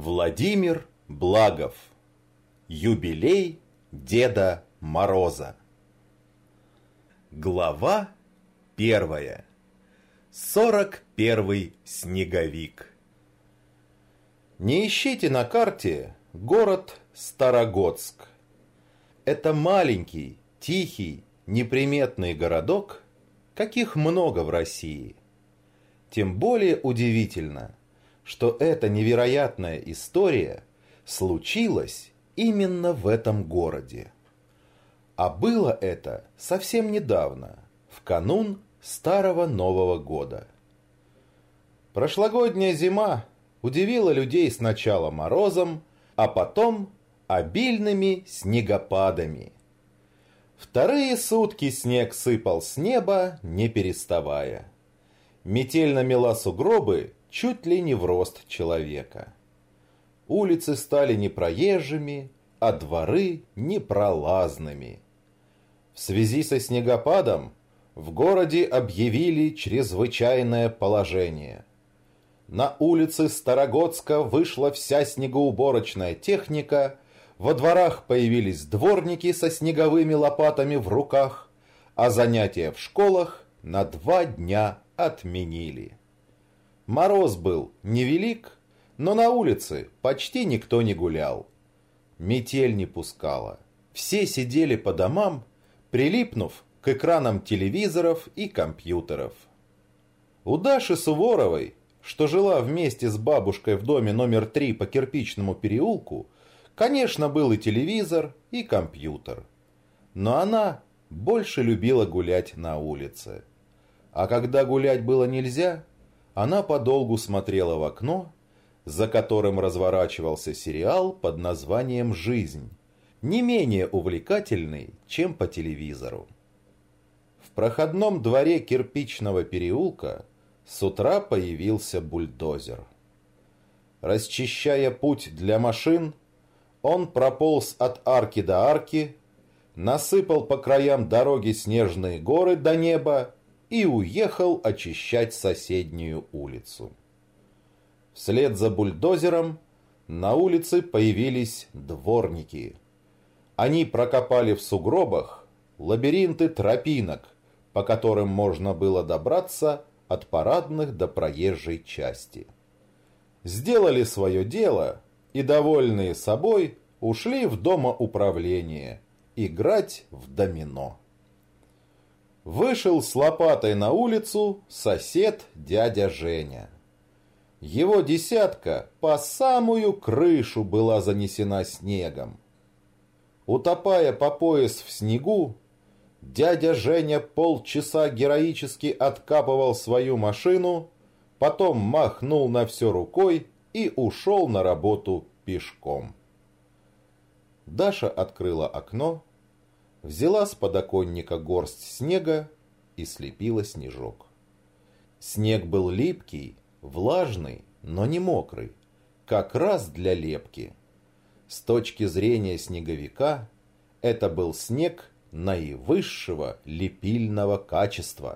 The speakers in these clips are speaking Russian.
Владимир Благов. Юбилей Деда Мороза. Глава 1. 41-й снеговик. Не ищите на карте город Старогодск. Это маленький, тихий, неприметный городок, каких много в России. Тем более удивительно, что эта невероятная история случилась именно в этом городе. А было это совсем недавно, в канун Старого Нового года. Прошлогодняя зима удивила людей сначала морозом, а потом обильными снегопадами. Вторые сутки снег сыпал с неба, не переставая. Метель намела сугробы чуть ли не в рост человека. Улицы стали непроезжими, а дворы непролазными. В связи со снегопадом в городе объявили чрезвычайное положение. На улицы Старогодска вышла вся снегоуборочная техника, во дворах появились дворники со снеговыми лопатами в руках, а занятия в школах на 2 дня отменили. Мороз был невелик, но на улице почти никто не гулял. Метель не пускала. Все сидели по домам, прилипнув к экранам телевизоров и компьютеров. У Даши Суворовой, что жила вместе с бабушкой в доме номер 3 по Кирпичному переулку, конечно, был и телевизор, и компьютер. Но она больше любила гулять на улице. А когда гулять было нельзя, она подолгу смотрела в окно, за которым разворачивался сериал под названием «Жизнь», не менее увлекательный, чем по телевизору. В проходном дворе Кирпичного переулка с утра появился бульдозер. Расчищая путь для машин, он прополз от арки до арки, насыпал по краям дороги снежные горы до неба и уехал очищать соседнюю улицу. Вслед за бульдозером на улице появились дворники. Они прокопали в сугробах лабиринты тропинок, по которым можно было добраться от парадных до проезжей части. Сделали свое дело и, довольные собой, ушли в домоуправление играть в домино. Вышел с лопатой на улицу сосед дядя Женя. Его десятка по самую крышу была занесена снегом. Утопая по пояс в снегу, дядя Женя полчаса героически откапывал свою машину, потом махнул на все рукой и ушел на работу пешком. Даша открыла окно, взяла с подоконника горсть снега и слепила снежок. Снег был липкий, влажный, но не мокрый, как раз для лепки. С точки зрения снеговика, это был снег наивысшего лепильного качества.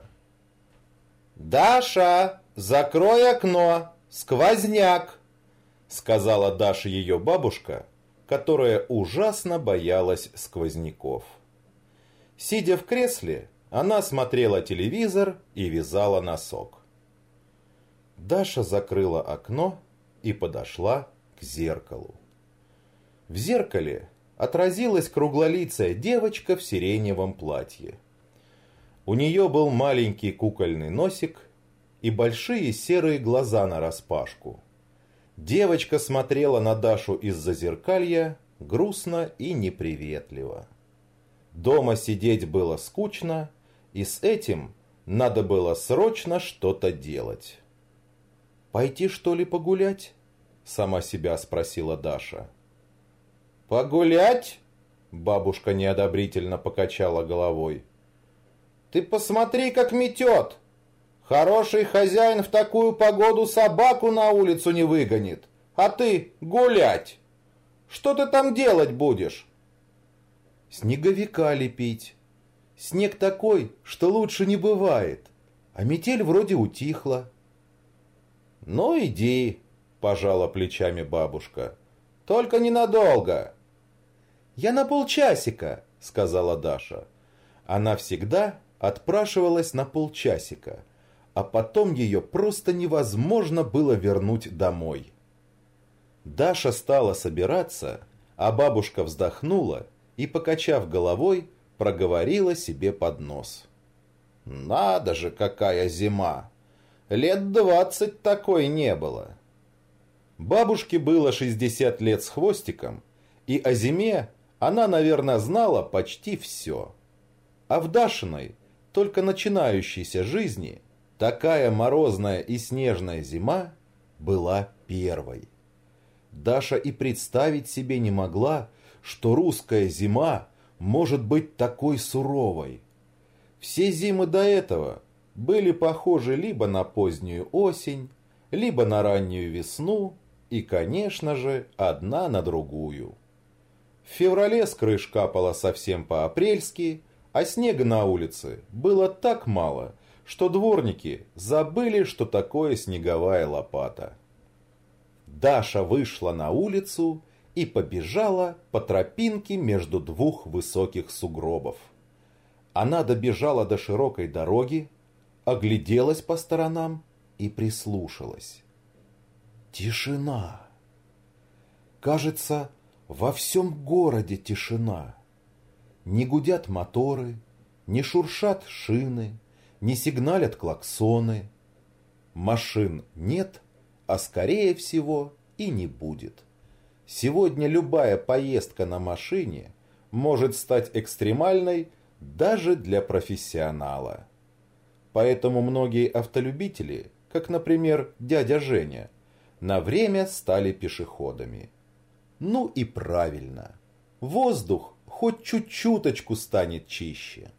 «Даша, закрой окно! Сквозняк!» сказала Даше ее бабушка, которая ужасно боялась сквозняков. Сидя в кресле, она смотрела телевизор и вязала носок. Даша закрыла окно и подошла к зеркалу. В зеркале отразилась круглолицая девочка в сиреневом платье. У нее был маленький кукольный носик и большие серые глаза нараспашку. Девочка смотрела на Дашу из-за зеркалья грустно и неприветливо. Дома сидеть было скучно, и с этим надо было срочно что-то делать. «Пойти, что ли, погулять?» – сама себя спросила Даша. «Погулять?» – бабушка неодобрительно покачала головой. «Ты посмотри, как метет! Хороший хозяин в такую погоду собаку на улицу не выгонит, а ты гулять! Что ты там делать будешь?» «Снеговика лепить. Снег такой, что лучше не бывает, а метель вроде утихла». «Ну иди, пожала плечами бабушка. Только ненадолго. Я на полчасика, сказала Даша. Она всегда отпрашивалась на полчасика, а потом ее просто невозможно было вернуть домой. Даша стала собираться, а бабушка вздохнула и, покачав головой, проговорила себе под нос. «Надо же, какая зима! Лет 20 такой не было!» Бабушке было 60 лет с хвостиком, и о зиме она, наверное, знала почти все. А в Дашиной, только начинающейся жизни, такая морозная и снежная зима была первой. Даша и представить себе не могла, что русская зима может быть такой суровой. Все зимы до этого были похожи либо на позднюю осень, либо на раннюю весну и, конечно же, одна на другую. В феврале с крыш капало совсем по-апрельски, а снега на улице было так мало, что дворники забыли, что такое снеговая лопата. Даша вышла на улицу и побежала по тропинке между двух высоких сугробов. Она добежала до широкой дороги, огляделась по сторонам и прислушалась. Тишина. Кажется, во всем городе тишина. Не гудят моторы, не шуршат шины, не сигналят клаксоны. Машин нет, а скорее всего и не будет. Сегодня любая поездка на машине может стать экстремальной даже для профессионала. Поэтому многие автолюбители, как, например, дядя Женя, на время стали пешеходами. Ну и правильно. Воздух хоть чуть-чуточку станет чище.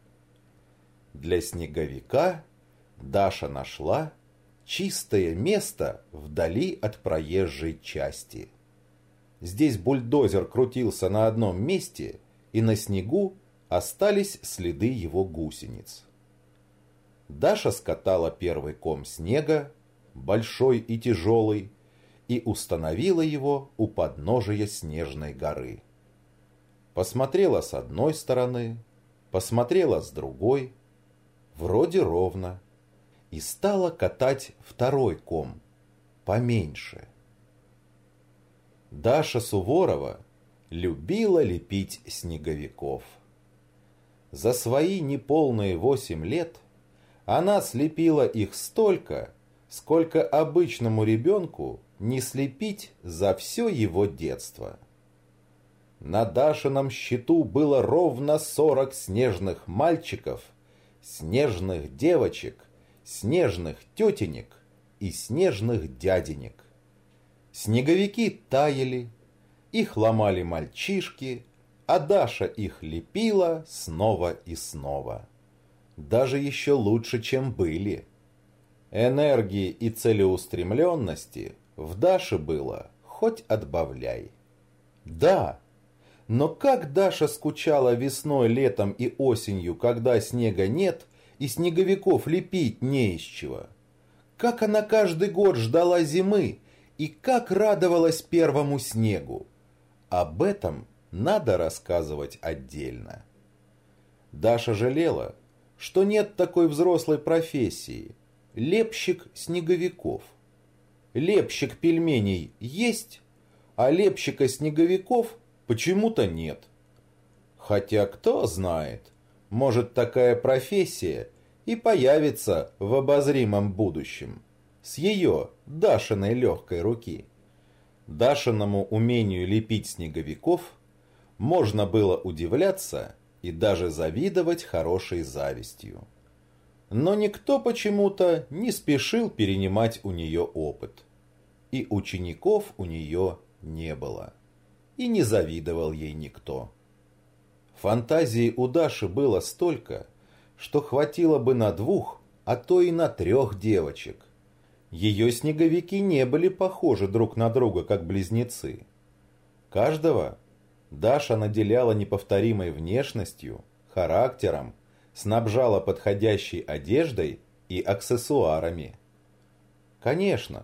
Для снеговика Даша нашла чистое место вдали от проезжей части. Здесь бульдозер крутился на одном месте, и на снегу остались следы его гусениц. Даша скатала первый ком снега, большой и тяжелый, и установила его у подножия снежной горы. Посмотрела с одной стороны, посмотрела с другой, вроде ровно, и стала катать второй ком, поменьше. Даша Суворова любила лепить снеговиков. За свои неполные 8 лет она слепила их столько, сколько обычному ребенку не слепить за все его детство. На Дашином счету было ровно 40 снежных мальчиков, снежных девочек, снежных тетенек и снежных дяденек. Снеговики таяли, их ломали мальчишки, а Даша их лепила снова и снова. Даже еще лучше, чем были. Энергии и целеустремленности в Даше было хоть отбавляй. Да, но как Даша скучала весной, летом и осенью, когда снега нет и снеговиков лепить не из чего. Как она каждый год ждала зимы и как радовалась первому снегу. Об этом надо рассказывать отдельно. Даша жалела, что нет такой взрослой профессии – лепщик снеговиков. Лепщик пельменей есть, а лепщика снеговиков почему-то нет. Хотя кто знает, может такая профессия и появится в обозримом будущем с ее, Дашиной, легкой руки. Дашиному умению лепить снеговиков можно было удивляться и даже завидовать хорошей завистью. Но никто почему-то не спешил перенимать у нее опыт. И учеников у нее не было. И не завидовал ей никто. Фантазии у Даши было столько, что хватило бы на 2, а то и на 3 девочек. Ее снеговики не были похожи друг на друга, как близнецы. Каждого Даша наделяла неповторимой внешностью, характером, снабжала подходящей одеждой и аксессуарами. Конечно,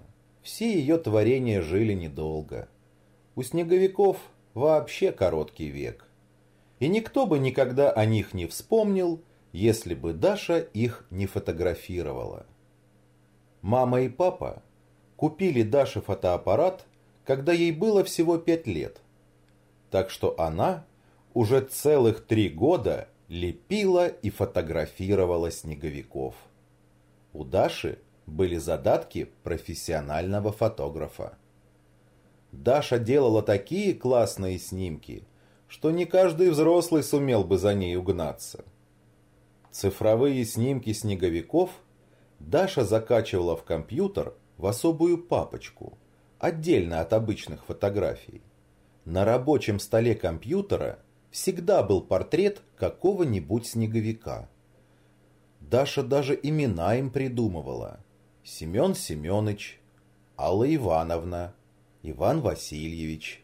все ее творения жили недолго. У снеговиков вообще короткий век. И никто бы никогда о них не вспомнил, если бы Даша их не фотографировала. Мама и папа купили Даше фотоаппарат, когда ей было всего 5 лет. Так что она уже целых 3 года лепила и фотографировала снеговиков. У Даши были задатки профессионального фотографа. Даша делала такие классные снимки, что не каждый взрослый сумел бы за ней угнаться. Цифровые снимки снеговиков Даша закачивала в компьютер в особую папочку, отдельно от обычных фотографий. На рабочем столе компьютера всегда был портрет какого-нибудь снеговика. Даша даже имена им придумывала. Семен Семенович, Алла Ивановна, Иван Васильевич.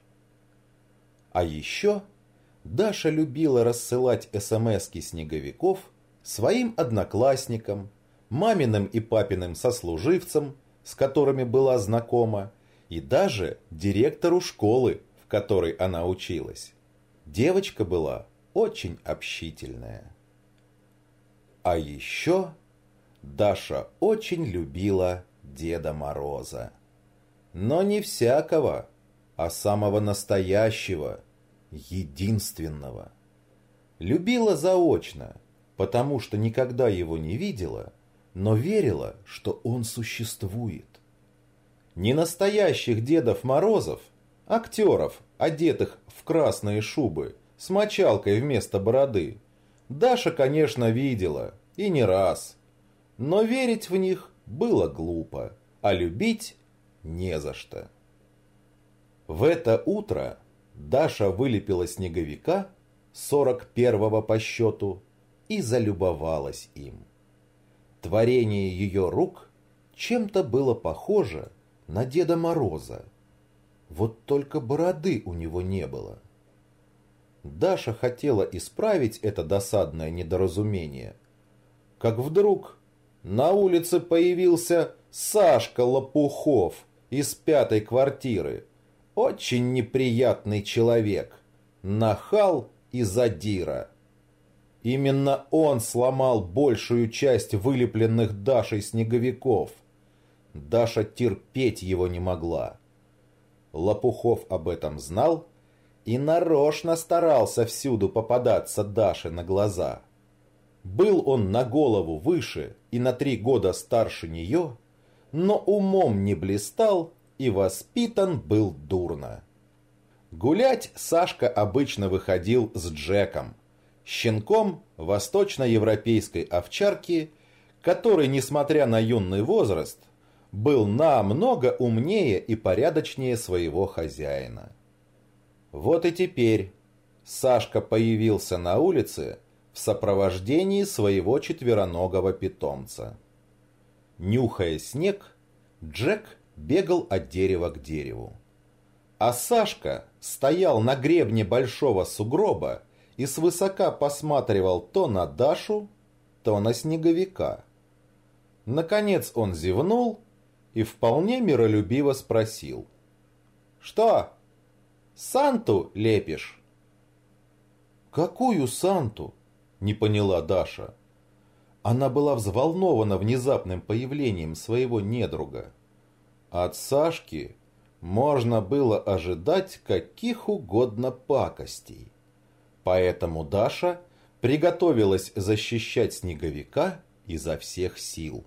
А еще Даша любила рассылать смски снеговиков своим одноклассникам, маминым и папиным сослуживцам, с которыми была знакома, и даже директору школы, в которой она училась. Девочка была очень общительная. А еще Даша очень любила Деда Мороза. Но не всякого, а самого настоящего, единственного. Любила заочно, потому что никогда его не видела, но верила, что он существует. Не настоящих Дедов Морозов, актеров, одетых в красные шубы, с мочалкой вместо бороды, Даша, конечно, видела, и не раз. Но верить в них было глупо, а любить не за что. В это утро Даша вылепила снеговика, 41-го по счету, и залюбовалась им. Творение ее рук чем-то было похоже на Деда Мороза. Вот только бороды у него не было. Даша хотела исправить это досадное недоразумение, как вдруг на улице появился Сашка Лопухов из 5-й квартиры. Очень неприятный человек, нахал и задира. Именно он сломал большую часть вылепленных Дашей снеговиков. Даша терпеть его не могла. Лопухов об этом знал и нарочно старался всюду попадаться Даше на глаза. Был он на голову выше и на 3 года старше нее, но умом не блистал и воспитан был дурно. Гулять Сашка обычно выходил с Джеком, щенком восточноевропейской овчарки, который, несмотря на юный возраст, был намного умнее и порядочнее своего хозяина. Вот и теперь Сашка появился на улице в сопровождении своего четвероногого питомца. Нюхая снег, Джек бегал от дерева к дереву. А Сашка стоял на гребне большого сугроба и свысока посматривал то на Дашу, то на снеговика. Наконец он зевнул и вполне миролюбиво спросил: «Что, Санту лепишь?» «Какую Санту?» — не поняла Даша. Она была взволнована внезапным появлением своего недруга. От Сашки можно было ожидать каких угодно пакостей. Поэтому Даша приготовилась защищать снеговика изо всех сил.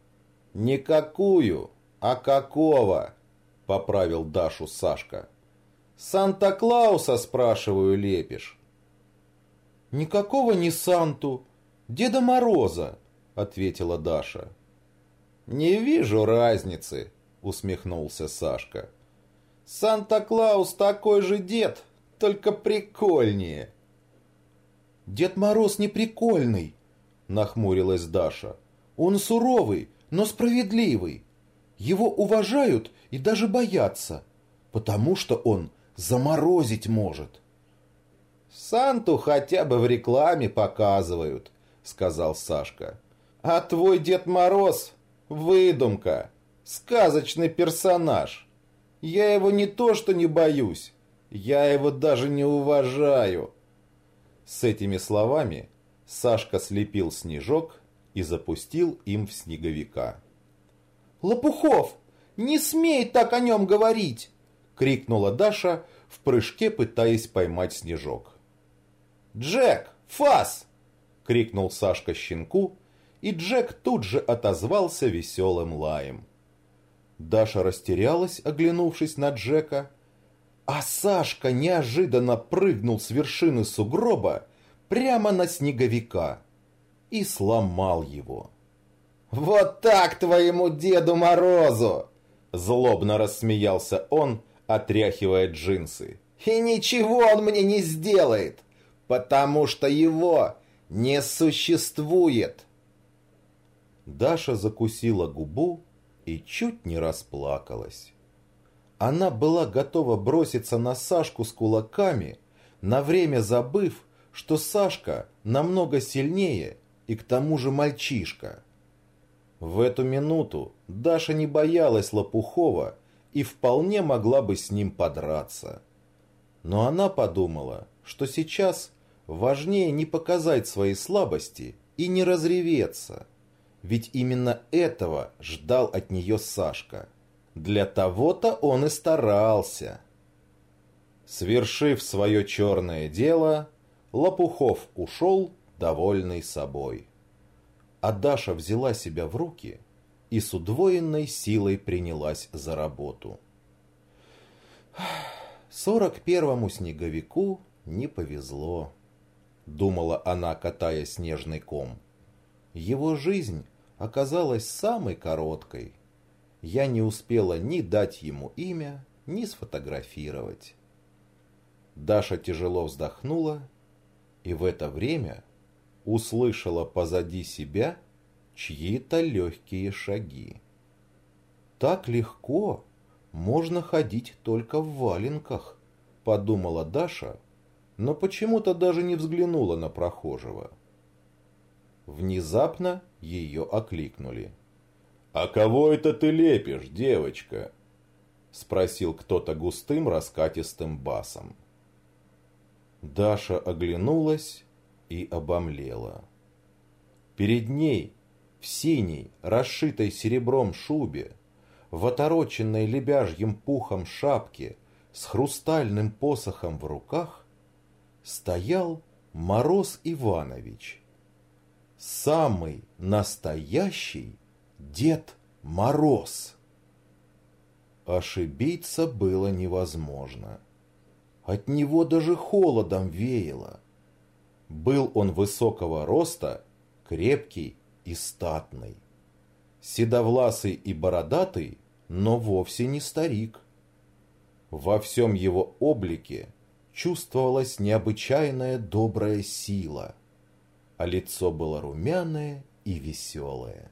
«Никакую, а какого?» — поправил Дашу Сашка. «Санта-Клауса, спрашиваю, лепишь?» «Никакого не Санту, Деда Мороза», — ответила Даша. «Не вижу разницы», — усмехнулся Сашка. «Санта-Клаус такой же дед, только прикольнее». «Дед Мороз не прикольный», — нахмурилась Даша. «Он суровый, но справедливый. Его уважают и даже боятся, потому что он заморозить может». «Санту хотя бы в рекламе показывают», — сказал Сашка. «А твой Дед Мороз — выдумка. сказочный персонаж. Я его не то что не боюсь, я его даже не уважаю». С этими словами Сашка слепил снежок и запустил им в снеговика. «Лопухов, не смей так о нем говорить!» — крикнула Даша, в прыжке пытаясь поймать снежок. «Джек, фас!» — крикнул Сашка щенку, и Джек тут же отозвался веселым лаем. Даша растерялась, оглянувшись на Джека, а Сашка неожиданно прыгнул с вершины сугроба прямо на снеговика и сломал его. «Вот так твоему Деду Морозу!» Злобно рассмеялся он, отряхивая джинсы. «И ничего он мне не сделает, потому что его не существует!» Даша закусила губу и чуть не расплакалась. Она была готова броситься на Сашку с кулаками, на время забыв, что Сашка намного сильнее и к тому же мальчишка. В эту минуту Даша не боялась Лопухова и вполне могла бы с ним подраться. Но она подумала, что сейчас важнее не показать свои слабости и не разреветься. Ведь именно этого ждал от нее Сашка. Для того-то он и старался. Свершив свое черное дело, Лопухов ушел, довольный собой. А Даша взяла себя в руки и с удвоенной силой принялась за работу. 41-му снеговику не повезло, думала она, катая снежный ком. Его жизнь оказалась самой короткой. Я не успела ни дать ему имя, ни сфотографировать. Даша тяжело вздохнула и в это время услышала позади себя чьи-то легкие шаги. Так легко можно ходить только в валенках, подумала Даша, но почему-то даже не взглянула на прохожего. Внезапно ее окликнули. «А кого это ты лепишь, девочка?» — спросил кто-то густым раскатистым басом. Даша оглянулась и обомлела. Перед ней, в синей, расшитой серебром шубе, в отороченной лебяжьим пухом шапке, с хрустальным посохом в руках, стоял Мороз Иванович. Самый настоящий Дед Мороз. Ошибиться было невозможно. От него даже холодом веяло. Был он высокого роста, крепкий и статный. Седовласый и бородатый, но вовсе не старик. Во всем его облике чувствовалась необычайная добрая сила, а лицо было румяное и веселое.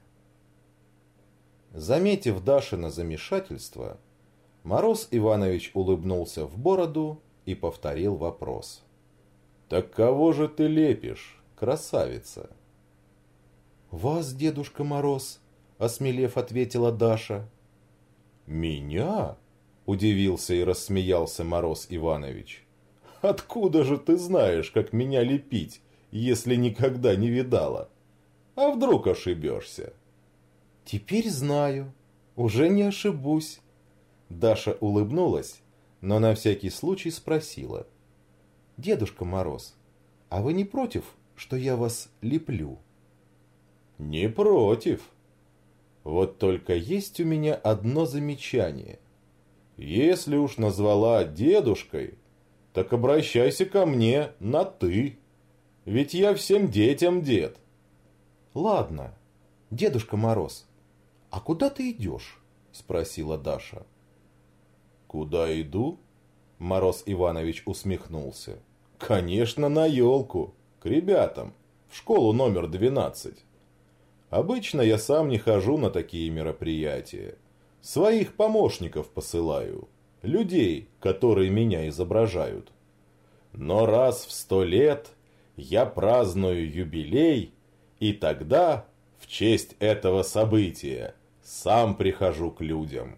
Заметив Дашино замешательство, Мороз Иванович улыбнулся в бороду и повторил вопрос. «Так кого же ты лепишь, красавица?» «Вас, Дедушка Мороз», — осмелев ответила Даша. «Меня?» — удивился и рассмеялся Мороз Иванович. «Откуда же ты знаешь, как меня лепить, если никогда не видала? А вдруг ошибешься?» «Теперь знаю, уже не ошибусь». Даша улыбнулась, но на всякий случай спросила. «Дедушка Мороз, а вы не против, что я вас леплю?» «Не против. Вот только есть у меня одно замечание. Если уж назвала дедушкой, так обращайся ко мне на «ты». Ведь я всем детям дед». «Ладно, Дедушка Мороз, а куда ты идешь?» — спросила Даша. «Куда иду?» — Мороз Иванович усмехнулся. «Конечно, на елку, к ребятам, в школу номер 12. Обычно я сам не хожу на такие мероприятия. Своих помощников посылаю, людей, которые меня изображают. Но раз в 100 лет я праздную юбилей, и тогда, в честь этого события, сам прихожу к людям.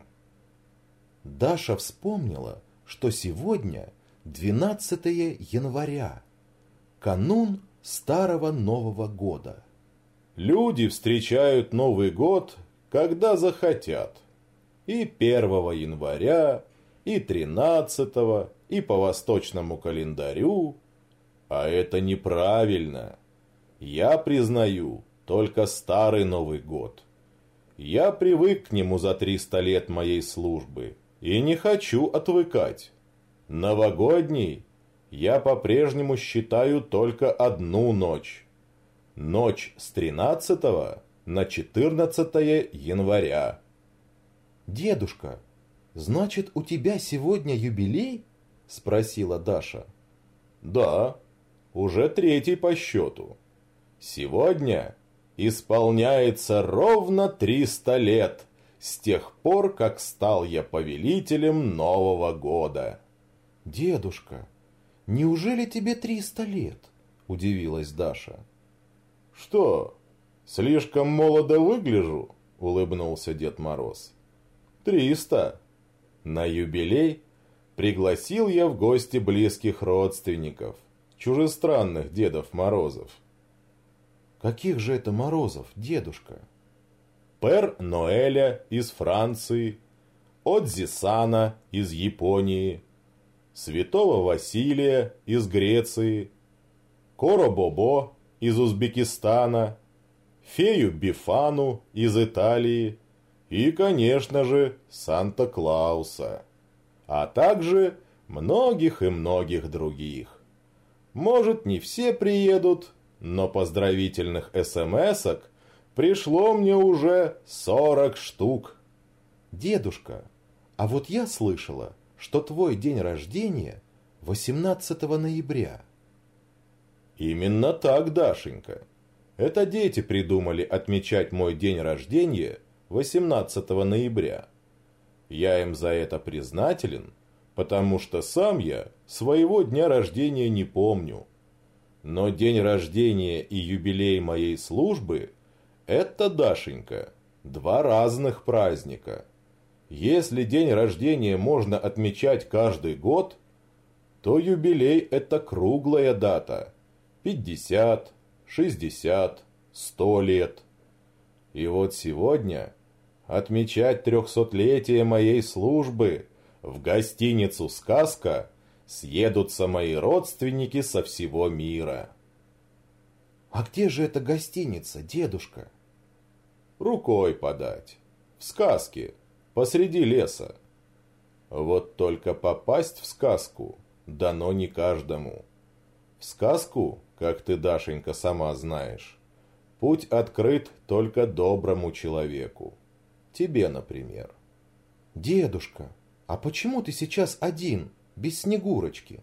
Даша вспомнила, что сегодня 12 января, канун Старого Нового года. Люди встречают Новый год, когда захотят. И 1 января, и 13, и по восточному календарю. А это неправильно. Я признаю только Старый Новый год. Я привык к нему за 300 лет моей службы и не хочу отвыкать. Новогодний я по-прежнему считаю только одну ночь. Ночь с 13 на 14 января. «Дедушка, значит, у тебя сегодня юбилей?» – спросила Даша. «Да, уже 3-й по счету. Сегодня исполняется ровно 300 лет с тех пор, как стал я повелителем Нового года». «Дедушка, неужели тебе 300 лет?» – удивилась Даша. «Что, слишком молодо выгляжу?» – улыбнулся Дед Мороз. 300. На юбилей пригласил я в гости близких родственников, чужестранных Дедов Морозов. «Каких же это Морозов, дедушка?» Пэр Ноэля из Франции, Отзи Сана из Японии, Святого Василия из Греции, Коро Бобо из Узбекистана, Фею Бифану из Италии и, конечно же, Санта-Клауса, а также многих и многих других. Может, не все приедут, но поздравительных смс-ок пришло мне уже 40 штук. «Дедушка, а вот я слышала, что твой день рождения 18 ноября». Именно так, Дашенька. Это дети придумали отмечать мой день рождения 18 ноября. Я им за это признателен, потому что сам я своего дня рождения не помню. Но день рождения и юбилей моей службы – это, Дашенька, 2 разных праздника. Если день рождения можно отмечать каждый год, то юбилей – это круглая дата – 50, 60, 100 лет. И вот сегодня отмечать 300-летие моей службы в гостиницу «Сказка» съедутся мои родственники со всего мира. «А где же эта гостиница, дедушка?» Рукой подать. В сказке, посреди леса. Вот только попасть в сказку дано не каждому. В сказку, как ты, Дашенька, сама знаешь, путь открыт только доброму человеку. Тебе, например. «Дедушка, а почему ты сейчас один, без Снегурочки?»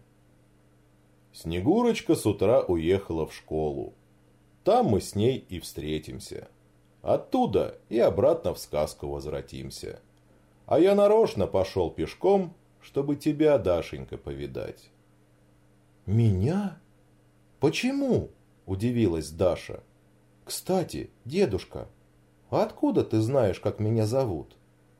Снегурочка с утра уехала в школу. Там мы с ней и встретимся. Оттуда и обратно в сказку возвратимся. А я нарочно пошел пешком, чтобы тебя, Дашенька, повидать. «Меня? Почему?» – удивилась Даша. «Кстати, дедушка, а откуда ты знаешь, как меня зовут?»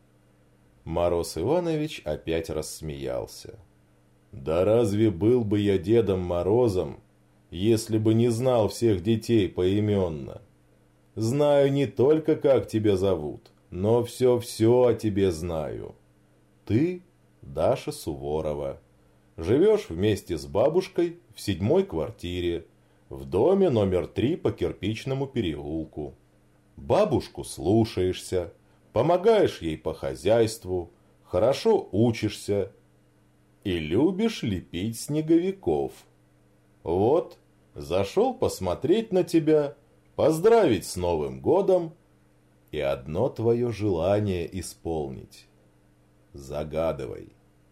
Мороз Иванович опять рассмеялся. «Да разве был бы я Дедом Морозом, если бы не знал всех детей поименно? Знаю не только, как тебя зовут, но все-все о тебе знаю. Ты Даша Суворова. Живешь вместе с бабушкой в 7-й квартире, в доме номер 3 по Кирпичному переулку. Бабушку слушаешься, помогаешь ей по хозяйству, хорошо учишься и любишь лепить снеговиков. Вот, зашел посмотреть на тебя, поздравить с Новым годом и одно твое желание исполнить. Загадывай».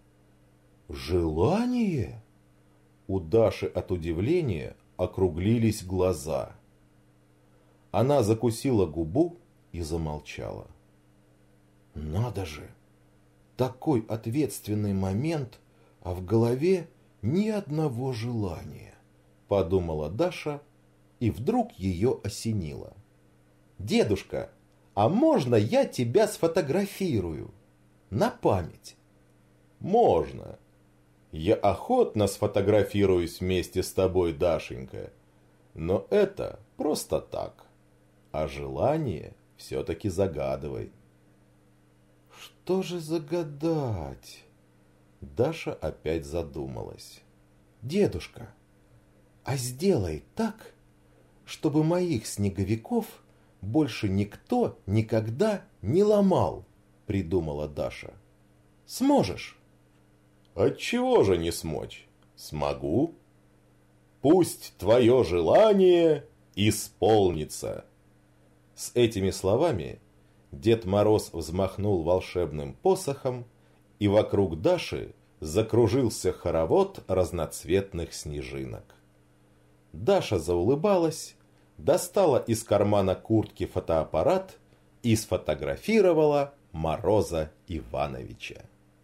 «Желание?» У Даши от удивления округлились глаза. Она закусила губу и замолчала. «Надо же! Такой ответственный момент, а в голове ни одного желания», – подумала Даша, и вдруг ее осенило. «Дедушка, а можно я тебя сфотографирую? На память. Можно. Я охотно сфотографируюсь вместе с тобой, Дашенька. Но это просто так. А желание все-таки загадывай. Что же загадать? Даша опять задумалась. Дедушка, а сделай так, чтобы моих снеговиков больше никто никогда не ломал, придумала Даша. Сможешь? Отчего же не смочь? Смогу. Пусть твое желание исполнится. С этими словами Дед Мороз взмахнул волшебным посохом, и вокруг Даши закружился хоровод разноцветных снежинок. Даша заулыбалась, достала из кармана куртки фотоаппарат и сфотографировала Мороза Ивановича.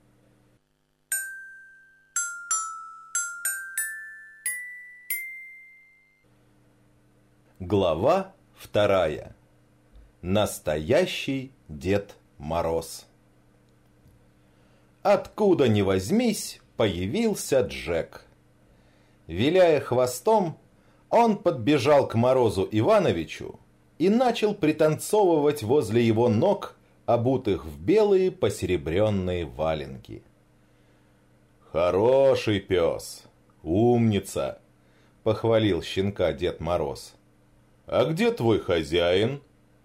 Глава 2. Настоящий Дед Мороз. Откуда ни возьмись, появился Джек. Виляя хвостом, он подбежал к Морозу Ивановичу и начал пританцовывать возле его ног, обутых в белые посеребренные валенки. «Хороший пес, умница!» — похвалил щенка Дед Мороз. «А где твой хозяин?»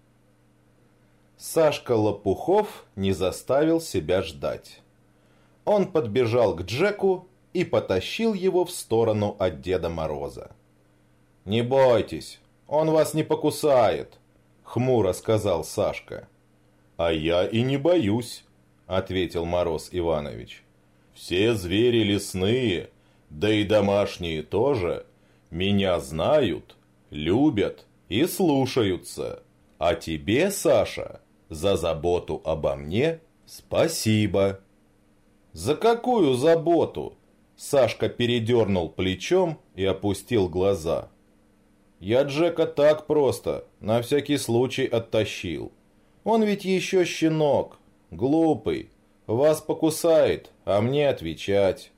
Сашка Лопухов не заставил себя ждать. Он подбежал к Джеку и потащил его в сторону от Деда Мороза. «Не бойтесь, он вас не покусает», — хмуро сказал Сашка. «А я и не боюсь», — ответил Мороз Иванович. «Все звери лесные, да и домашние тоже, меня знают, любят и слушаются. А тебе, Саша, за заботу обо мне спасибо». «За какую заботу?» Сашка передернул плечом и опустил глаза. «Я Джека так просто, на всякий случай оттащил. Он ведь еще щенок, глупый, вас покусает, а мне отвечать».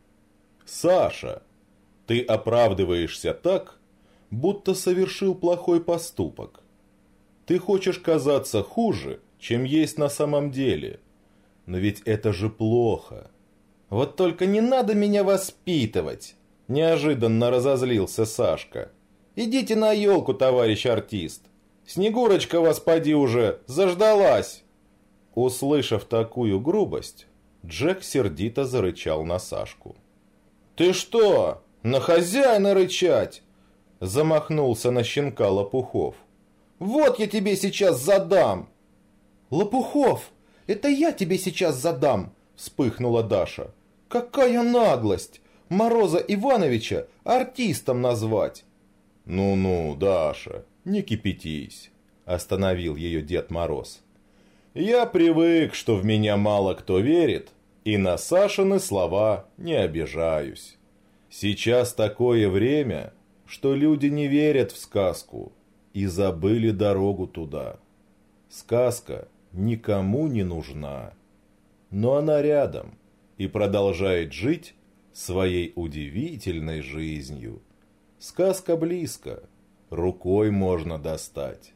«Саша, ты оправдываешься так, будто совершил плохой поступок. Ты хочешь казаться хуже, чем есть на самом деле. Но ведь это же плохо». «Вот только не надо меня воспитывать!» Неожиданно разозлился Сашка. «Идите на елку, товарищ артист! Снегурочка вас поди уже заждалась!» Услышав такую грубость, Джек сердито зарычал на Сашку. «Ты что, на хозяина рычать?» Замахнулся на щенка Лопухов. «Вот я тебе сейчас задам!» «Лопухов, это я тебе сейчас задам!» Вспыхнула Даша. «Какая наглость! Мороза Ивановича артистом назвать!» «Ну-ну, Даша, не кипятись!» Остановил ее Дед Мороз. «Я привык, что в меня мало кто верит, и на Сашины слова не обижаюсь. Сейчас такое время, что люди не верят в сказку и забыли дорогу туда. Сказка никому не нужна, но она рядом и продолжает жить своей удивительной жизнью. Сказка близко, рукой можно достать».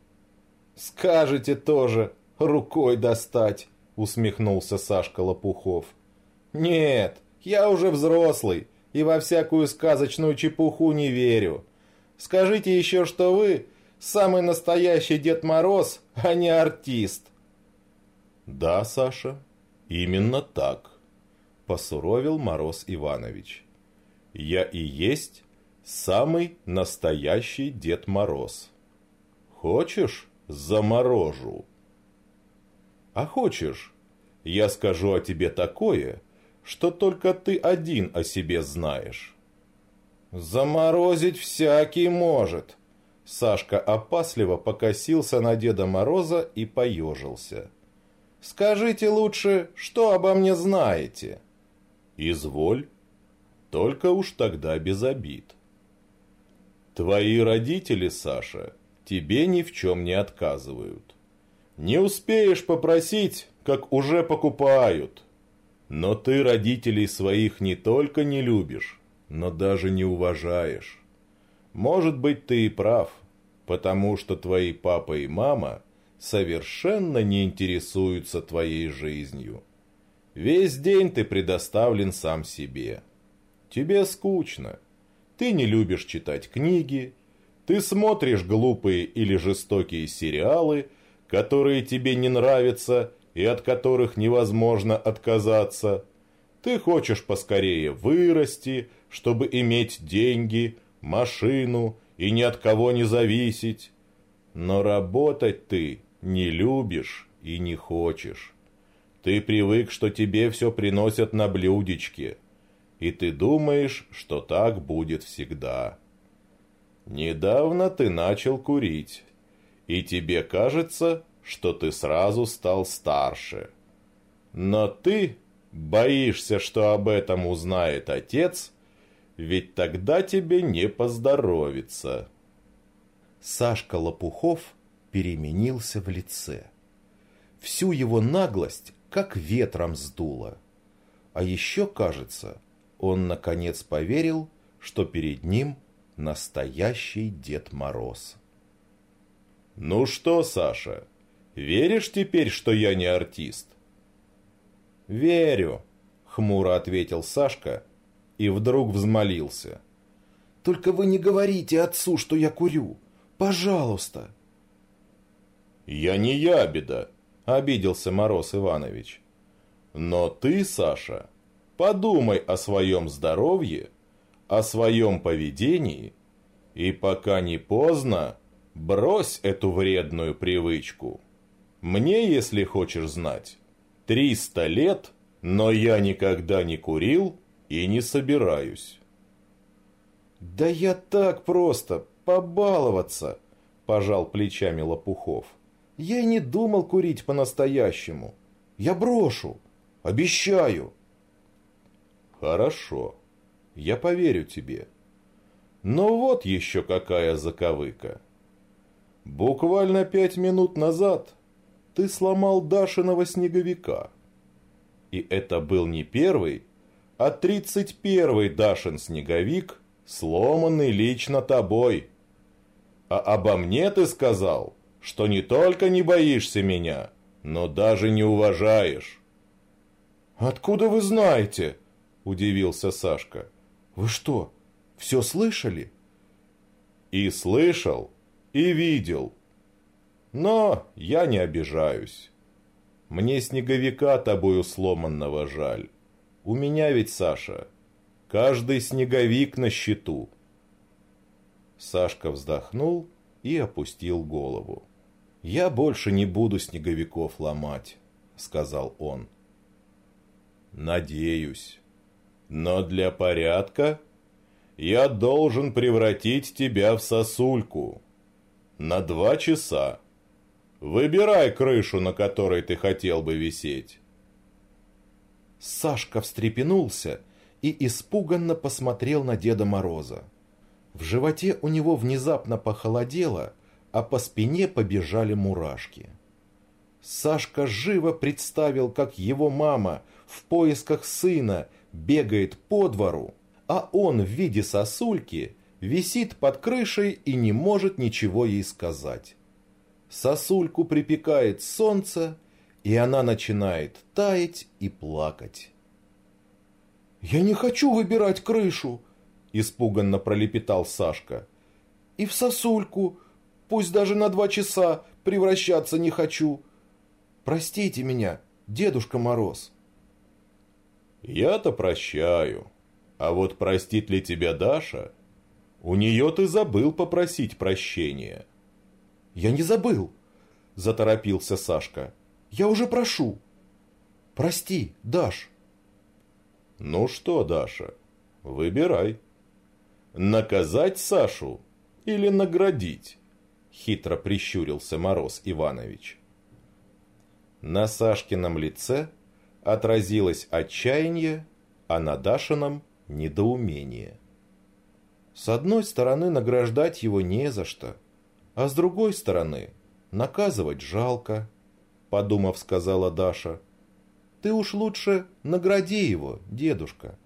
«Скажете тоже, рукой достать», усмехнулся Сашка Лопухов. «Нет, я уже взрослый и во всякую сказочную чепуху не верю. Скажите еще, что вы самый настоящий Дед Мороз, а не артист». «Да, Саша, именно так», — посуровил Мороз Иванович. «Я и есть самый настоящий Дед Мороз. Хочешь, заморожу? А хочешь, я скажу о тебе такое, что только ты один о себе знаешь?» «Заморозить всякий может». Сашка опасливо покосился на Деда Мороза и поежился. «Скажите лучше, что обо мне знаете?» «Изволь, только уж тогда без обид. Твои родители, Саша, тебе ни в чем не отказывают. Не успеешь попросить, как уже покупают. Но ты родителей своих не только не любишь, но даже не уважаешь. Может быть, ты и прав, потому что твои папа и мама совершенно не интересуются твоей жизнью. Весь день ты предоставлен сам себе. Тебе скучно. Ты не любишь читать книги. Ты смотришь глупые или жестокие сериалы, которые тебе не нравятся и от которых невозможно отказаться. Ты хочешь поскорее вырасти, чтобы иметь деньги, машину и ни от кого не зависеть. Но работать ты не любишь и не хочешь. Ты привык, что тебе все приносят на блюдечке, и ты думаешь, что так будет всегда. Недавно ты начал курить, и тебе кажется, что ты сразу стал старше. Но ты боишься, что об этом узнает отец, ведь тогда тебе не поздоровится. Сашка Лопухов переменился в лице. Всю его наглость как ветром сдуло. А еще, кажется, он наконец поверил, что перед ним настоящий Дед Мороз. «Ну что, Саша, веришь теперь, что я не артист?» «Верю», — хмуро ответил Сашка и вдруг взмолился. «Только вы не говорите отцу, что я курю. Пожалуйста». «Я не ябеда», — обиделся Мороз Иванович. «Но ты, Саша, подумай о своем здоровье, о своем поведении, и пока не поздно, брось эту вредную привычку. Мне, если хочешь знать, 300 лет, но я никогда не курил и не собираюсь». «Да я так просто, побаловаться», – пожал плечами Лопухов. «Я и не думал курить по-настоящему. Я брошу, обещаю». «Хорошо, я поверю тебе. Но вот еще какая заковыка. Буквально 5 минут назад ты сломал Дашиного снеговика. И это был не первый, а 31-й Дашин снеговик, сломанный лично тобой. А обо мне ты сказал, что не только не боишься меня, но даже не уважаешь». «Откуда вы знаете?» – удивился Сашка. «Вы что, все слышали?» «И слышал, и видел. Но я не обижаюсь. Мне снеговика тобою сломанного жаль. У меня ведь, Саша, каждый снеговик на счету». Сашка вздохнул и опустил голову. «Я больше не буду снеговиков ломать», — сказал он. «Надеюсь. Но для порядка я должен превратить тебя в сосульку. На 2 часа. Выбирай крышу, на которой ты хотел бы висеть». Сашка встрепенулся и испуганно посмотрел на Деда Мороза. В животе у него внезапно похолодело, а по спине побежали мурашки. Сашка живо представил, как его мама в поисках сына бегает по двору, а он в виде сосульки висит под крышей и не может ничего ей сказать. Сосульку припекает солнце, и она начинает таять и плакать. «Я не хочу выбирать крышу!» – испуганно пролепетал Сашка. «И в сосульку, пусть даже на 2 часа, превращаться не хочу. Простите меня, Дедушка Мороз». «Я-то прощаю. А вот простит ли тебя Даша? У нее ты забыл попросить прощения». «Я не забыл», – заторопился Сашка. «Я уже прошу. Прости, Даш». «Ну что, Даша, выбирай. Наказать Сашу или наградить?» Хитро прищурился Мороз Иванович. На Сашкином лице отразилось отчаяние, а на Дашином – недоумение. С одной стороны, награждать его не за что, а с другой стороны, наказывать жалко. подумав, сказала Даша. Ты уж лучше награди его, дедушка.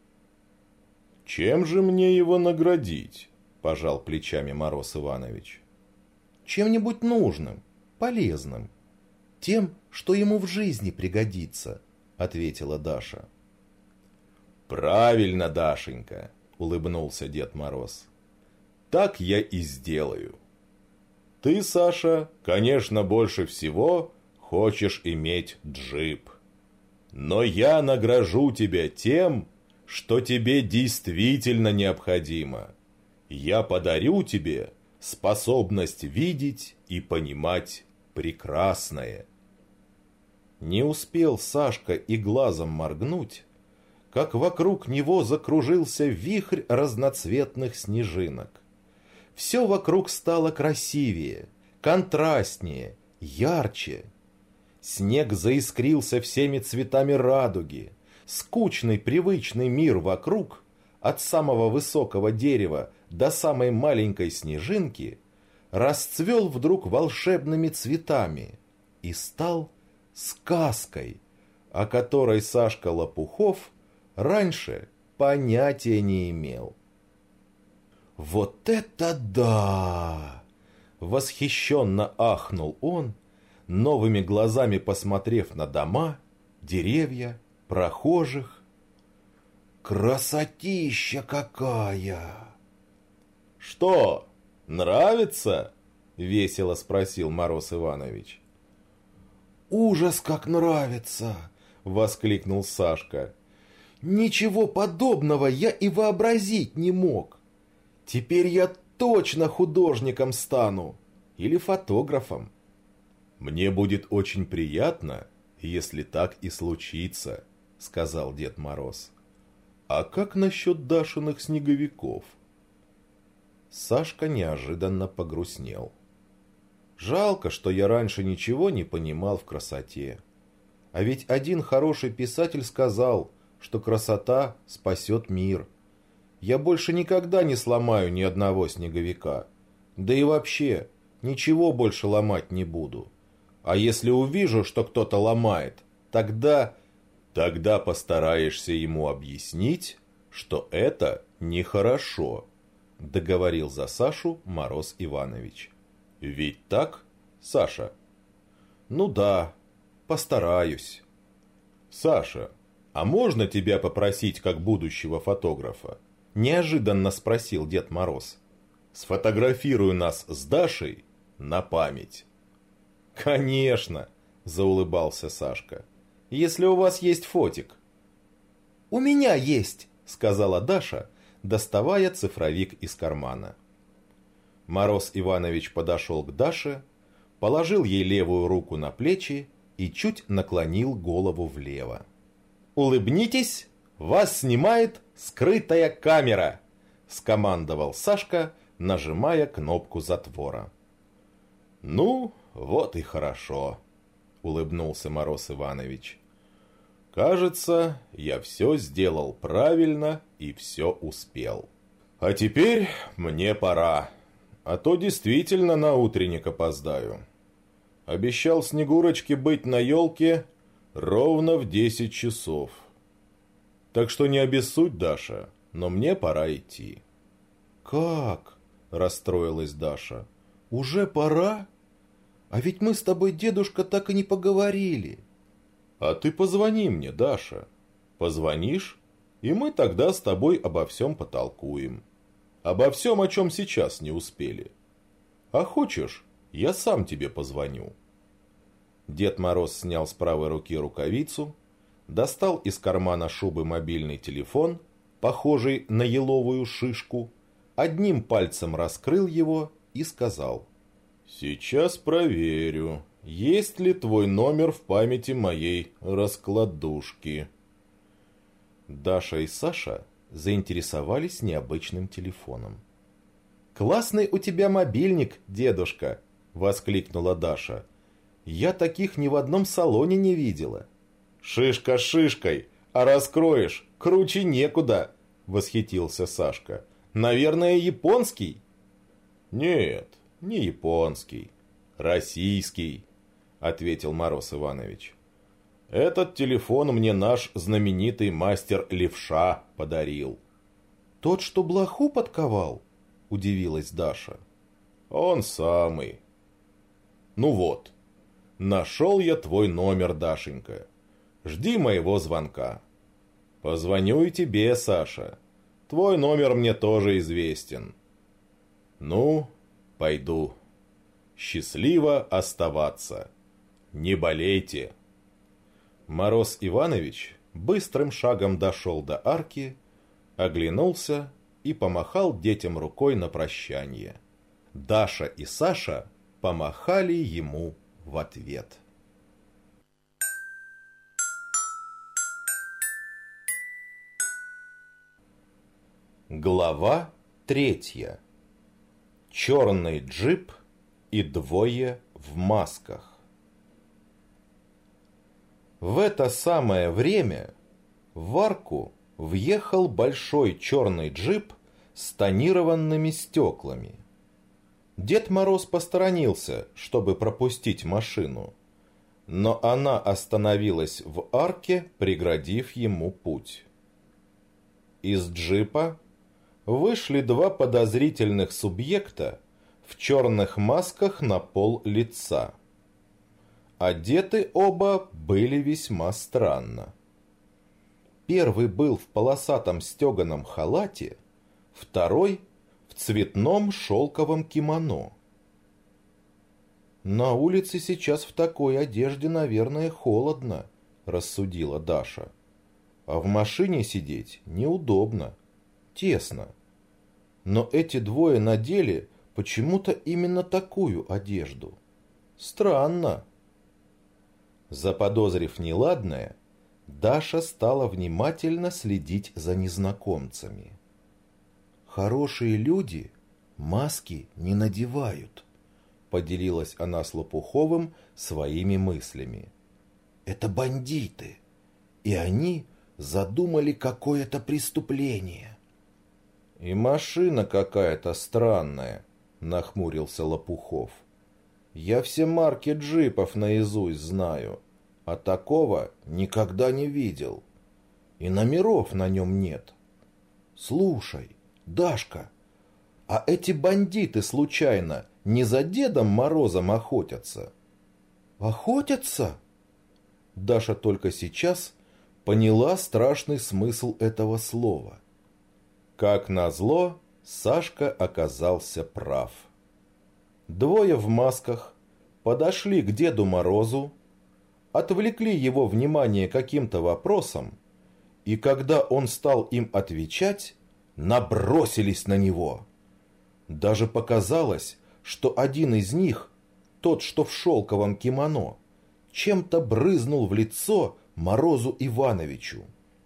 Чем же мне его наградить? Пожал плечами Мороз Иванович. Чем-нибудь нужным, полезным. Тем, что ему в жизни пригодится, ответила Даша. Правильно, Дашенька, улыбнулся Дед Мороз. Так я и сделаю. Ты, Саша, конечно, больше всего хочешь иметь джип. Но я награжу тебя тем, что тебе действительно необходимо. Я подарю тебе способность видеть и понимать прекрасное. Не успел Сашка и глазом моргнуть, как вокруг него закружился вихрь разноцветных снежинок. Все вокруг стало красивее, контрастнее, ярче. Снег заискрился всеми цветами радуги. Скучный, привычный мир вокруг, от самого высокого дерева до самой маленькой снежинки, расцвел вдруг волшебными цветами и стал сказкой, о которой Сашка Лопухов раньше понятия не имел. «Вот это да!» — восхищенно ахнул он, новыми глазами посмотрев на дома, деревья, прохожих. «Красотища какая!» «Что, нравится?» — весело спросил Мороз Иванович. «Ужас, как нравится!» — воскликнул Сашка. «Ничего подобного я и вообразить не мог. Теперь я точно художником стану или фотографом». «Мне будет очень приятно, если так и случится», — сказал Дед Мороз. «А как насчет Дашиных снеговиков?» Сашка неожиданно погрустнел. «Жалко, что я раньше ничего не понимал в красоте. А ведь один хороший писатель сказал, что красота спасет мир. Я больше никогда не сломаю ни одного снеговика. Да и вообще, ничего больше ломать не буду. А если увижу, что кто-то ломает, тогда постараешься ему объяснить, что это нехорошо», — договорил за Сашу Мороз Иванович. «Ведь так, Саша?» «Ну да, постараюсь». «Саша, а можно тебя попросить как будущего фотографа?» — неожиданно спросил Дед Мороз. «Сфотографируй нас с Дашей на память». «Конечно!» — заулыбался Сашка. «Если у вас есть фотик». «У меня есть!» — сказала Даша, доставая цифровик из кармана. Мороз Иванович подошел к Даше, положил ей левую руку на плечи и чуть наклонил голову влево. «Улыбнитесь, вас снимает скрытая камера!» — скомандовал Сашка, нажимая кнопку затвора. «Ну, вот и хорошо», — улыбнулся Мороз Иванович. «Кажется, я все сделал правильно и все успел. А теперь мне пора, а то действительно на утренник опоздаю. Обещал Снегурочке быть на елке ровно в 10 часов. Так что не обессудь, Даша, но мне пора идти». «Как?» – расстроилась Даша. «Уже пора? А ведь мы с тобой, дедушка, так и не поговорили». «А ты позвони мне, Даша. Позвонишь, и мы тогда с тобой обо всем потолкуем. Обо всем, о чем сейчас не успели. А хочешь, я сам тебе позвоню». Дед Мороз снял с правой руки рукавицу, достал из кармана шубы мобильный телефон, похожий на еловую шишку, одним пальцем раскрыл его и сказал: «Сейчас проверю, есть ли твой номер в памяти моей раскладушки». Даша и Саша заинтересовались необычным телефоном. «Классный у тебя мобильник, дедушка!» — воскликнула Даша. «Я таких ни в одном салоне не видела». «Шишка шишкой, а раскроешь, круче некуда!» — восхитился Сашка. «Наверное, японский?» «Нет, не японский, российский. ответил Мороз Иванович. «Этот телефон мне наш знаменитый мастер Левша подарил». «Тот, что блоху подковал?» – удивилась Даша. «Он самый». «Ну вот, нашел я твой номер, Дашенька. Жди моего звонка. Позвоню и тебе, Саша. Твой номер мне тоже известен. Ну, пойду. Счастливо оставаться. Не болейте». Мороз Иванович быстрым шагом дошел до арки, оглянулся и помахал детям рукой на прощание. Даша и Саша помахали ему в ответ. Глава 3. Черный джип и двое в масках. В это самое время в арку въехал большой черный джип с тонированными стеклами. Дед Мороз посторонился, чтобы пропустить машину, но она остановилась в арке, преградив ему путь. Из джипа вышли два подозрительных субъекта в черных масках на пол лица. Одеты оба были весьма странно. Первый был в полосатом стеганом халате, второй в цветном шелковом кимоно. «На улице сейчас в такой одежде, наверное, холодно», – рассудила Даша. «А в машине сидеть неудобно, тесно. Но эти двое надели почему-то именно такую одежду. Странно». Заподозрив неладное, Даша стала внимательно следить за незнакомцами. «Хорошие люди маски не надевают», — поделилась она с Лопуховым своими мыслями. «Это бандиты, и они задумали какое-то преступление». «И машина какая-то странная», — нахмурился Лопухов. «Я все марки джипов наизусть знаю, а такого никогда не видел. И номеров на нем нет. Слушай, Дашка, а эти бандиты случайно не за Дедом Морозом охотятся?» «Охотятся?» Даша только сейчас поняла страшный смысл этого слова. Как назло, Сашка оказался прав. Двое в масках подошли к Деду Морозу, отвлекли его внимание каким-то вопросом, и когда он стал им отвечать, набросились на него. Даже показалось, что один из них, тот, что в шелковом кимоно, чем-то брызнул в лицо Морозу Ивановичу.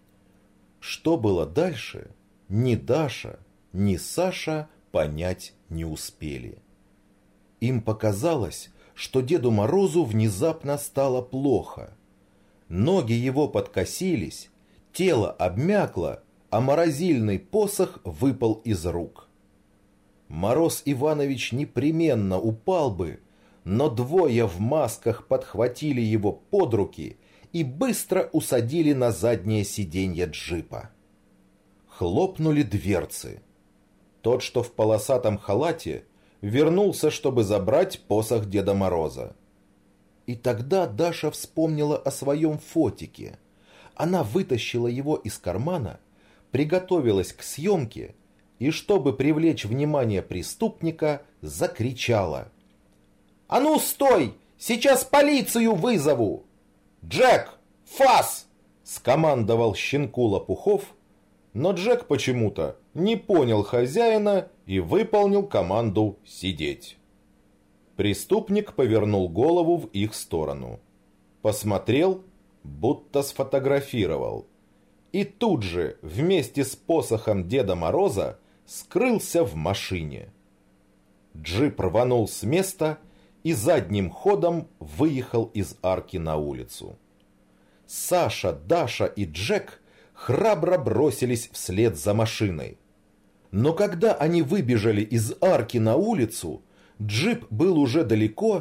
Что было дальше, ни Даша, ни Саша понять не успели. Им показалось, что Деду Морозу внезапно стало плохо. Ноги его подкосились, тело обмякло, а морозильный посох выпал из рук. Мороз Иванович непременно упал бы, но двое в масках подхватили его под руки и быстро усадили на заднее сиденье джипа. Хлопнули дверцы. Тот, что в полосатом халате, вернулся, чтобы забрать посох Деда Мороза. И тогда Даша вспомнила о своем фотике. Она вытащила его из кармана, приготовилась к съемке и, чтобы привлечь внимание преступника, закричала: «А ну, стой! Сейчас полицию вызову!» «Джек! Фас!» – скомандовал щенку Лопухов, но Джек почему-то не понял хозяина и выполнил команду сидеть. Преступник повернул голову в их сторону. Посмотрел, будто сфотографировал. И тут же, вместе с посохом Деда Мороза, скрылся в машине. Джип рванул с места и задним ходом выехал из арки на улицу. Саша, Даша и Джек храбро бросились вслед за машиной. Но когда они выбежали из арки на улицу, джип был уже далеко,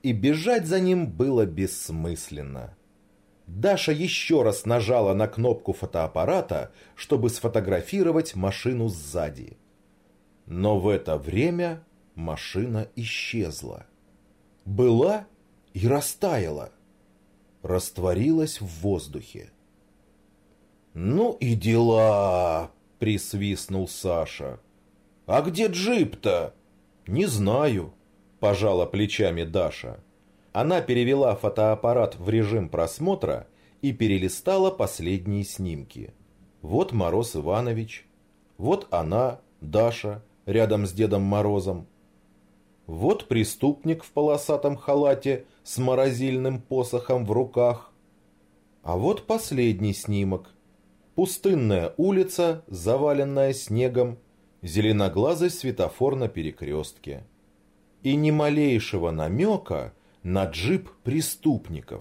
и бежать за ним было бессмысленно. Даша еще раз нажала на кнопку фотоаппарата, чтобы сфотографировать машину сзади. Но в это время машина исчезла. Была и растаяла. Растворилась в воздухе. «Ну и дела!» — присвистнул Саша. «А где джип-то?» «Не знаю», — пожала плечами Даша. Она перевела фотоаппарат в режим просмотра и перелистала последние снимки. Вот Мороз Иванович, вот она, Даша, рядом с Дедом Морозом. Вот преступник в полосатом халате с морозильным посохом в руках. А вот последний снимок. Пустынная улица, заваленная снегом, зеленоглазый светофор на перекрестке. И ни малейшего намека на джип преступников.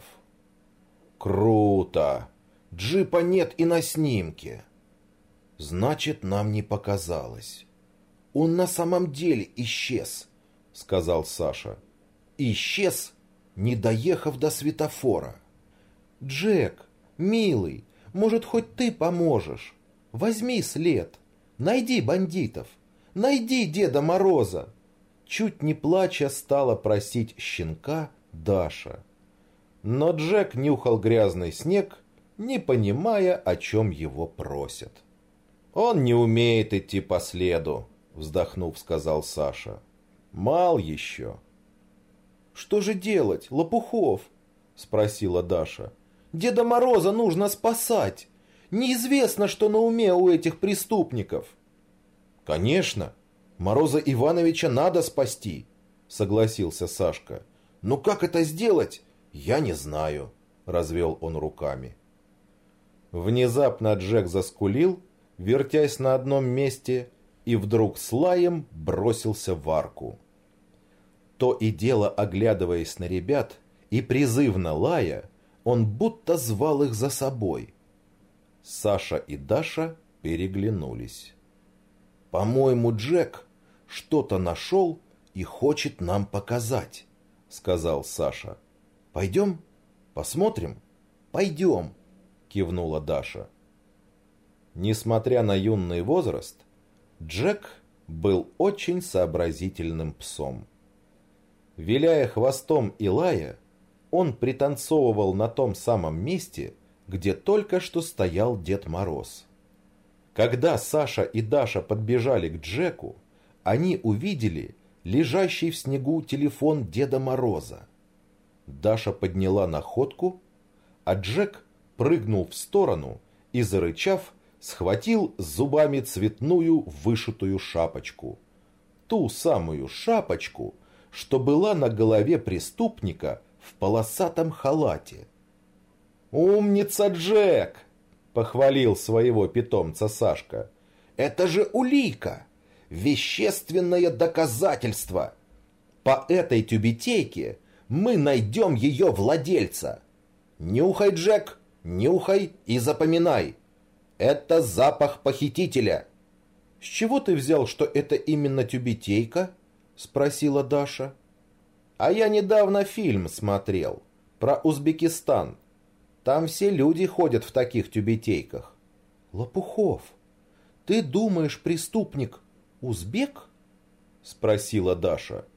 Круто! Джипа нет и на снимке. Значит, нам не показалось. Он на самом деле исчез, сказал Саша. Исчез, не доехав до светофора. Джек, милый, может, хоть ты поможешь? Возьми след, найди бандитов, найди Деда Мороза. Чуть не плача стала просить щенка Даша. Но Джек нюхал грязный снег, не понимая, о чем его просят. «Он не умеет идти по следу», — вздохнув, сказал Саша. «Мал еще». «Что же делать, Лопухов?» — спросила Даша. «Деда Мороза нужно спасать. Неизвестно, что на уме у этих преступников». «Конечно, Мороза Ивановича надо спасти», — согласился Сашка. «Но как это сделать, я не знаю», — развел он руками. Внезапно Джек заскулил, вертясь на одном месте, и вдруг с лаем бросился в арку. То и дело, оглядываясь на ребят и призывно лая, он будто звал их за собой. Саша и Даша переглянулись. «По-моему, Джек что-то нашел и хочет нам показать», — сказал Саша. «Пойдем? Посмотрим?» «Пойдем», — кивнула Даша. Несмотря на юный возраст, Джек был очень сообразительным псом. Виляя хвостом и лая, он пританцовывал на том самом месте, где только что стоял Дед Мороз. Когда Саша и Даша подбежали к Джеку, они увидели лежащий в снегу телефон Деда Мороза. Даша подняла находку, а Джек прыгнул в сторону и, зарычав, схватил зубами цветную вышитую шапочку. Ту самую шапочку, что была на голове преступника в полосатом халате. «Умница, Джек!» — похвалил своего питомца Сашка. «Это же улика! Вещественное доказательство! По этой тюбетейке мы найдем ее владельца! Нюхай, Джек, нюхай и запоминай! Это запах похитителя!» «С чего ты взял, что это именно тюбетейка?» — спросила Даша. «А я недавно фильм смотрел про Узбекистан. Там все люди ходят в таких тюбетейках». «Лопухов, ты думаешь, преступник узбек?» — спросила Даша.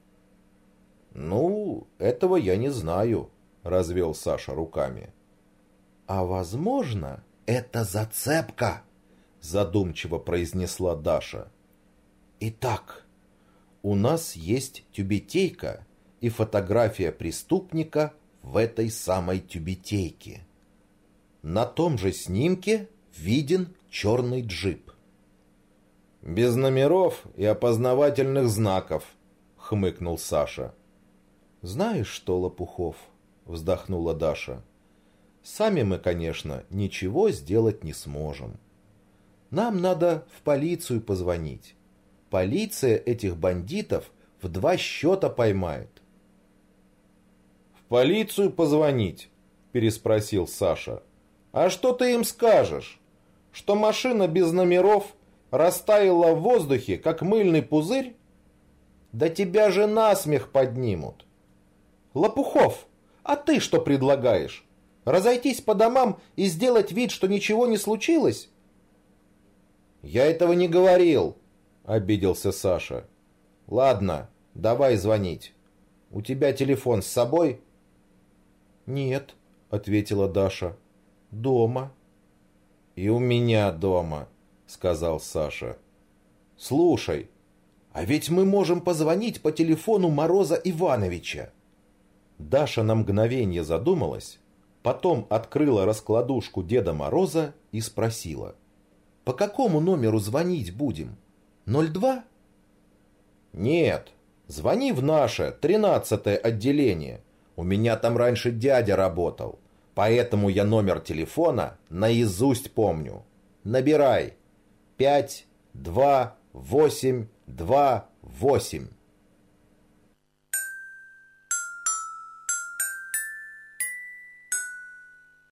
«Ну, этого я не знаю», — развел Саша руками. «А возможно, это зацепка», — задумчиво произнесла Даша. «Итак, у нас есть тюбетейка и фотография преступника в этой самой тюбетейке. На том же снимке виден черный джип». «Без номеров и опознавательных знаков», — хмыкнул Саша. «Знаешь что, Лопухов?» — вздохнула Даша. «Сами мы, конечно, ничего сделать не сможем. Нам надо в полицию позвонить. Полиция этих бандитов в 2 счета поймает». «В полицию позвонить?» — переспросил Саша. «А что ты им скажешь? Что машина без номеров растаяла в воздухе, как мыльный пузырь? Да тебя же насмех поднимут». Лопухов, а ты что предлагаешь? Разойтись по домам и сделать вид, что ничего не случилось? Я этого не говорил, обиделся Саша. Ладно, давай звонить. У тебя телефон с собой? Нет, ответила Даша. Дома. И у меня дома, сказал Саша. Слушай, а ведь мы можем позвонить по телефону Мороза Ивановича. Даша на мгновение задумалась, потом открыла раскладушку Деда Мороза и спросила. По какому номеру звонить будем? 02? Нет, звони в наше 13-е отделение. У меня там раньше дядя работал, поэтому я номер телефона наизусть помню. Набирай 52828.